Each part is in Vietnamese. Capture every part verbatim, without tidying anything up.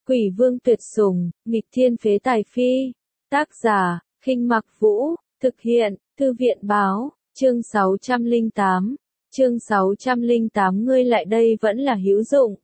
Quỷ vương tuyệt sủng, nghịch thiên phế tài phi. Tác giả, Khinh Mặc Vũ, thực hiện, Thư viện báo, chương sáu trăm lẻ tám. Chương sáu trăm lẻ tám ngươi lại đây vẫn là hữu dụng.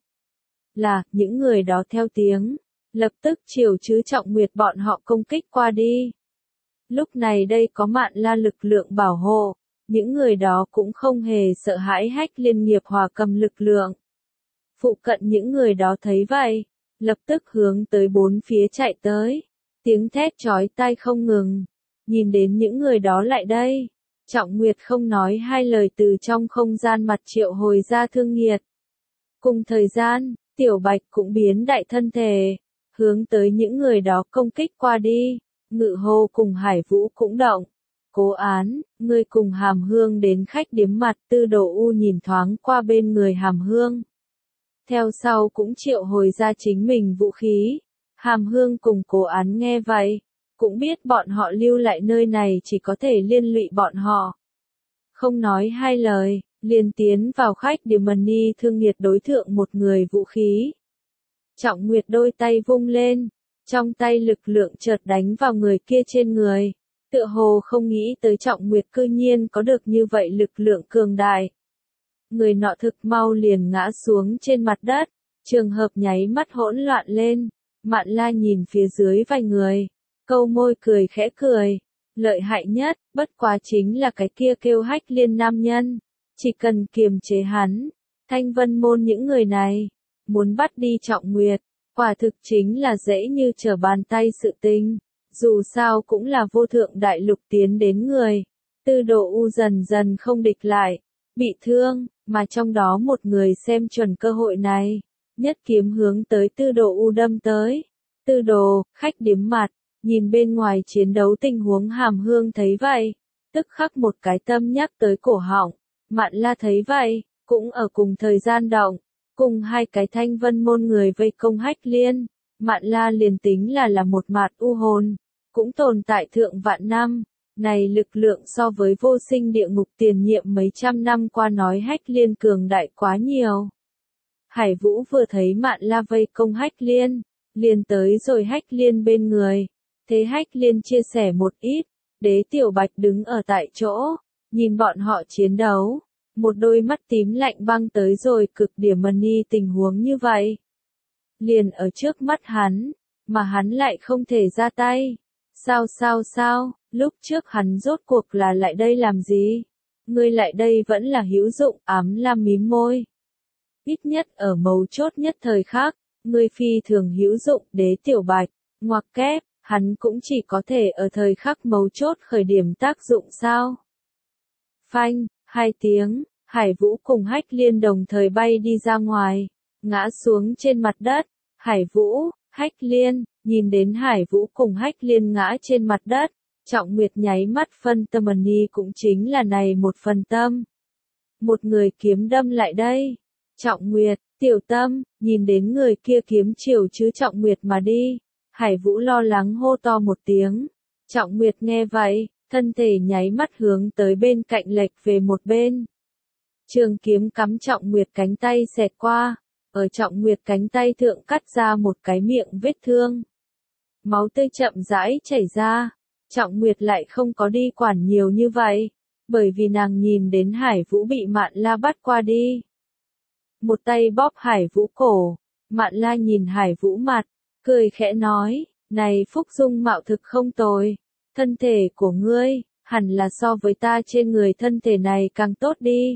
Là, những người đó theo tiếng, lập tức chiều chứ Trọng Nguyệt bọn họ công kích qua đi. Lúc này đây có Mạn La lực lượng bảo hộ, những người đó cũng không hề sợ hãi Hách Liên nghiệp hòa cầm lực lượng. Phụ cận những người đó thấy vậy, lập tức hướng tới bốn phía chạy tới, tiếng thét chói tai không ngừng. Nhìn đến những người đó lại đây, Trọng Nguyệt không nói hai lời từ trong không gian mặt triệu hồi ra Thương Nghiệt. Cùng thời gian, Tiểu Bạch cũng biến đại thân thể, hướng tới những người đó công kích qua đi. Ngự Hô cùng Hải Vũ cũng động. Cố Án, ngươi cùng Hàm Hương đến khách điếm mặt. Tư Đồ U nhìn thoáng qua bên người Hàm Hương. Theo sau cũng triệu hồi ra chính mình vũ khí. Hàm Hương cùng Cố Án nghe vậy, cũng biết bọn họ lưu lại nơi này chỉ có thể liên lụy bọn họ. Không nói hai lời, liền tiến vào khách điếm Mani Thương Nghiệt đối thượng một người vũ khí. Trọng Nguyệt đôi tay vung lên, trong tay lực lượng chợt đánh vào người kia trên người. Tựa hồ không nghĩ tới Trọng Nguyệt cư nhiên có được như vậy lực lượng cường đại. Người nọ thực mau liền ngã xuống trên mặt đất, trường hợp nháy mắt hỗn loạn lên. Mạn La nhìn phía dưới vài người, câu môi cười khẽ cười. Lợi hại nhất, bất quá chính là cái kia kêu Hách Liên nam nhân. Chỉ cần kiềm chế hắn, Thanh Vân môn những người này, muốn bắt đi Trọng Nguyệt, quả thực chính là dễ như trở bàn tay sự tình. Dù sao cũng là vô thượng đại lục tiến đến người. Tư Đồ U dần dần không địch lại, bị thương, mà trong đó một người xem chuẩn cơ hội này, nhất kiếm hướng tới Tư Đồ U đâm tới. Tư Đồ, khách điếm mặt, nhìn bên ngoài chiến đấu tình huống Hàm Hương thấy vậy, tức khắc một cái tâm nhắc tới cổ họng. Mạn La thấy vậy, cũng ở cùng thời gian động, cùng hai cái Thanh Vân môn người vây công Hách Liên. Mạn La liền tính là là một mạt u hồn, cũng tồn tại thượng vạn năm, này lực lượng so với vô sinh địa ngục tiền nhiệm mấy trăm năm qua nói Hách Liên cường đại quá nhiều. Hải Vũ vừa thấy Mạn La vây công Hách Liên, liền tới rồi Hách Liên bên người, thế Hách Liên chia sẻ một ít, Đế Tiểu Bạch đứng ở tại chỗ, nhìn bọn họ chiến đấu, một đôi mắt tím lạnh băng tới rồi cực điểm Mani tình huống như vậy. Liền ở trước mắt hắn, mà hắn lại không thể ra tay. Sao sao sao, lúc trước hắn rốt cuộc là lại đây làm gì? Ngươi lại đây vẫn là hữu dụng. Ám Lam mím môi. Ít nhất ở mấu chốt nhất thời khắc, ngươi phi thường hữu dụng. Đế Tiểu Bạch, ngoặc kép, hắn cũng chỉ có thể ở thời khắc mấu chốt khởi điểm tác dụng sao? Phanh, hai tiếng, Hải Vũ cùng Hách Liên đồng thời bay đi ra ngoài, ngã xuống trên mặt đất. Hải Vũ, Hách Liên, nhìn đến Hải Vũ cùng Hách Liên ngã trên mặt đất, Trọng Nguyệt nháy mắt phân tâm Mani cũng chính là này một phần tâm. Một người kiếm đâm lại đây. Trọng Nguyệt, Tiểu Tâm, nhìn đến người kia kiếm chiều chứ Trọng Nguyệt mà đi. Hải Vũ lo lắng hô to một tiếng. Trọng Nguyệt nghe vậy, thân thể nháy mắt hướng tới bên cạnh lệch về một bên. Trường kiếm cắm Trọng Nguyệt cánh tay xẹt qua. Ở Trọng Nguyệt cánh tay thượng cắt ra một cái miệng vết thương. Máu tươi chậm rãi chảy ra. Trọng Nguyệt lại không có đi quản nhiều như vậy, bởi vì nàng nhìn đến Hải Vũ bị Mạn La bắt qua đi. Một tay bóp Hải Vũ cổ, Mạn La nhìn Hải Vũ mặt, cười khẽ nói, này Phúc Dung mạo thực không tồi, thân thể của ngươi, hẳn là so với ta trên người thân thể này càng tốt đi.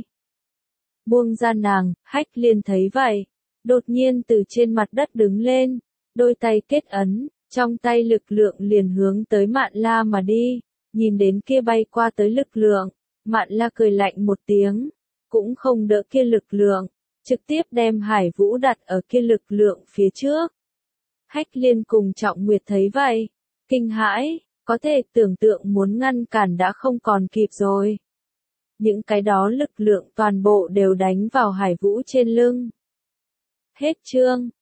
Buông ra nàng, Hách Liên thấy vậy, đột nhiên từ trên mặt đất đứng lên, đôi tay kết ấn, trong tay lực lượng liền hướng tới Mạn La mà đi. Nhìn đến kia bay qua tới lực lượng, Mạn La cười lạnh một tiếng, cũng không đỡ kia lực lượng, trực tiếp đem Hải Vũ đặt ở kia lực lượng phía trước. Hách Liên cùng Trọng Nguyệt thấy vậy, kinh hãi, có thể tưởng tượng muốn ngăn cản đã không còn kịp rồi. Những cái đó lực lượng toàn bộ đều đánh vào Hải Vũ trên lưng. Hết chương.